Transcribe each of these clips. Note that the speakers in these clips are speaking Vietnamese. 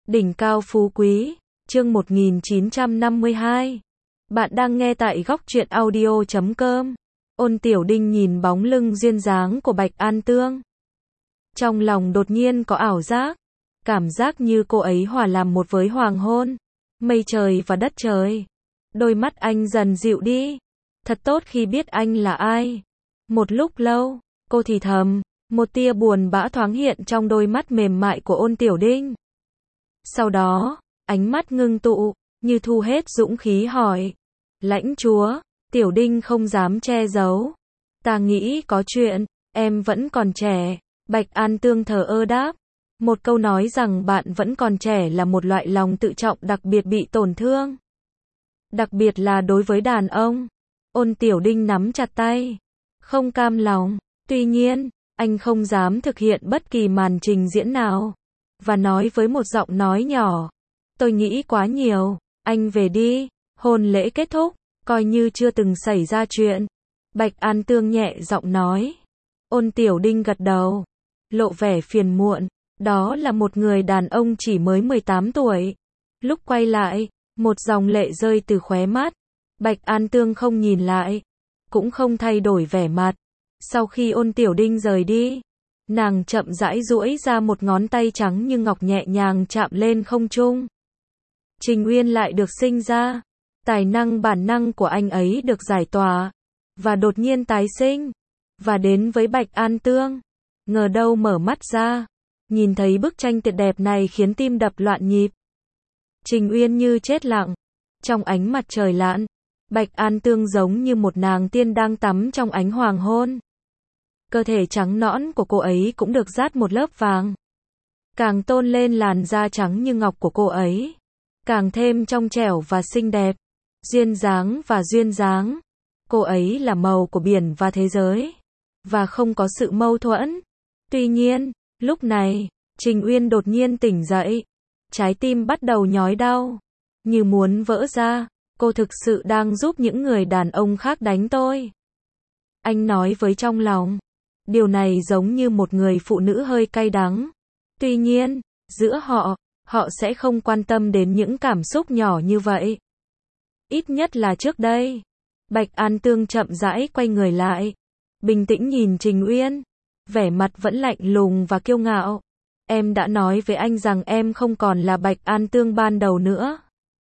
Đỉnh cao phú quý, chương 1952. Bạn đang nghe tại góc truyện audio.com. Ôn Tiểu Đinh nhìn bóng lưng duyên dáng của Bạch An Tương. Trong lòng đột nhiên có ảo giác. Cảm giác như cô ấy hòa làm một với hoàng hôn, mây trời và đất trời. Đôi mắt anh dần dịu đi. Thật tốt khi biết anh là ai. Một lúc lâu, cô thì thầm, một tia buồn bã thoáng hiện trong đôi mắt mềm mại của Ôn Tiểu Đinh. Sau đó, ánh mắt ngưng tụ, như thu hết dũng khí hỏi. Lãnh chúa, Tiểu Đinh không dám che giấu. Ta nghĩ có chuyện, em vẫn còn trẻ. Bạch An Tương thờ ơ đáp. Một câu nói rằng bạn vẫn còn trẻ là một loại lòng tự trọng đặc biệt bị tổn thương. Đặc biệt là đối với đàn ông. Ôn Tiểu Đinh nắm chặt tay. Không cam lòng. Tuy nhiên, anh không dám thực hiện bất kỳ màn trình diễn nào. Và nói với một giọng nói nhỏ. Tôi nghĩ quá nhiều. Anh về đi. Hôn lễ kết thúc. Coi như chưa từng xảy ra chuyện. Bạch An Tương nhẹ giọng nói. Ôn Tiểu Đinh gật đầu. Lộ vẻ phiền muộn. Đó là một người đàn ông chỉ mới 18 tuổi. Lúc quay lại, một dòng lệ rơi từ khóe mắt. Bạch An Tương không nhìn lại. Cũng không thay đổi vẻ mặt. Sau khi Ôn Tiểu Đinh rời đi, nàng chậm rãi duỗi ra một ngón tay trắng như ngọc nhẹ nhàng chạm lên không trung. Trình Uyên lại được sinh ra. Tài năng bản năng của anh ấy được giải tỏa. Và đột nhiên tái sinh. Và đến với Bạch An Tương. Ngờ đâu mở mắt ra. Nhìn thấy bức tranh tuyệt đẹp này khiến tim đập loạn nhịp. Trình Uyên như chết lặng. Trong ánh mặt trời lạn. Bạch An Tương giống như một nàng tiên đang tắm trong ánh hoàng hôn. Cơ thể trắng nõn của cô ấy cũng được dát một lớp vàng. Càng tôn lên làn da trắng như ngọc của cô ấy. Càng thêm trong trẻo và xinh đẹp. Duyên dáng và duyên dáng. Cô ấy là màu của biển và thế giới. Và không có sự mâu thuẫn. Tuy nhiên, lúc này, Trình Uyên đột nhiên tỉnh dậy. Trái tim bắt đầu nhói đau. Như muốn vỡ ra. Cô thực sự đang giúp những người đàn ông khác đánh tôi. Anh nói với trong lòng. Điều này giống như một người phụ nữ hơi cay đắng. Tuy nhiên, giữa họ sẽ không quan tâm đến những cảm xúc nhỏ như vậy. Ít nhất là trước đây. Bạch An Tương chậm rãi quay người lại. Bình tĩnh nhìn Trình Uyên. Vẻ mặt vẫn lạnh lùng và kiêu ngạo. Em đã nói với anh rằng em không còn là Bạch An Tương ban đầu nữa.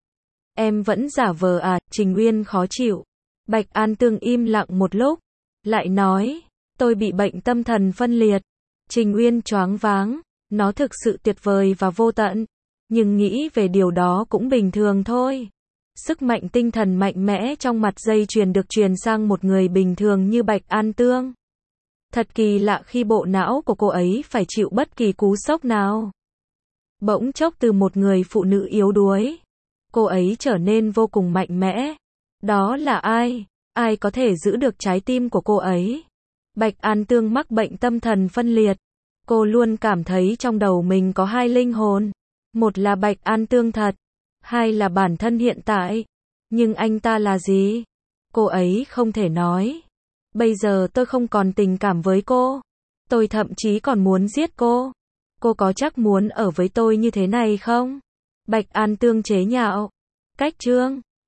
Em vẫn giả vờ à? Trình Uyên khó chịu. Bạch An Tương im lặng một lúc. Lại nói, tôi bị bệnh tâm thần phân liệt. Trình Uyên choáng váng. Nó thực sự tuyệt vời và vô tận. Nhưng nghĩ về điều đó cũng bình thường thôi. Sức mạnh tinh thần mạnh mẽ trong mặt dây chuyền được truyền sang một người bình thường như Bạch An Tương. Thật kỳ lạ khi bộ não của cô ấy phải chịu bất kỳ cú sốc nào. Bỗng chốc từ một người phụ nữ yếu đuối, cô ấy trở nên vô cùng mạnh mẽ. Đó là ai? Ai có thể giữ được trái tim của cô ấy? Bạch An Tương mắc bệnh tâm thần phân liệt. Cô luôn cảm thấy trong đầu mình có hai linh hồn. Một là Bạch An Tương thật. Hai là bản thân hiện tại. Nhưng anh ta là gì? Cô ấy không thể nói. Bây giờ tôi không còn tình cảm với cô. Tôi thậm chí còn muốn giết cô. Cô có chắc muốn ở với tôi như thế này không? Bạch An Tương chế nhạo. Cách chương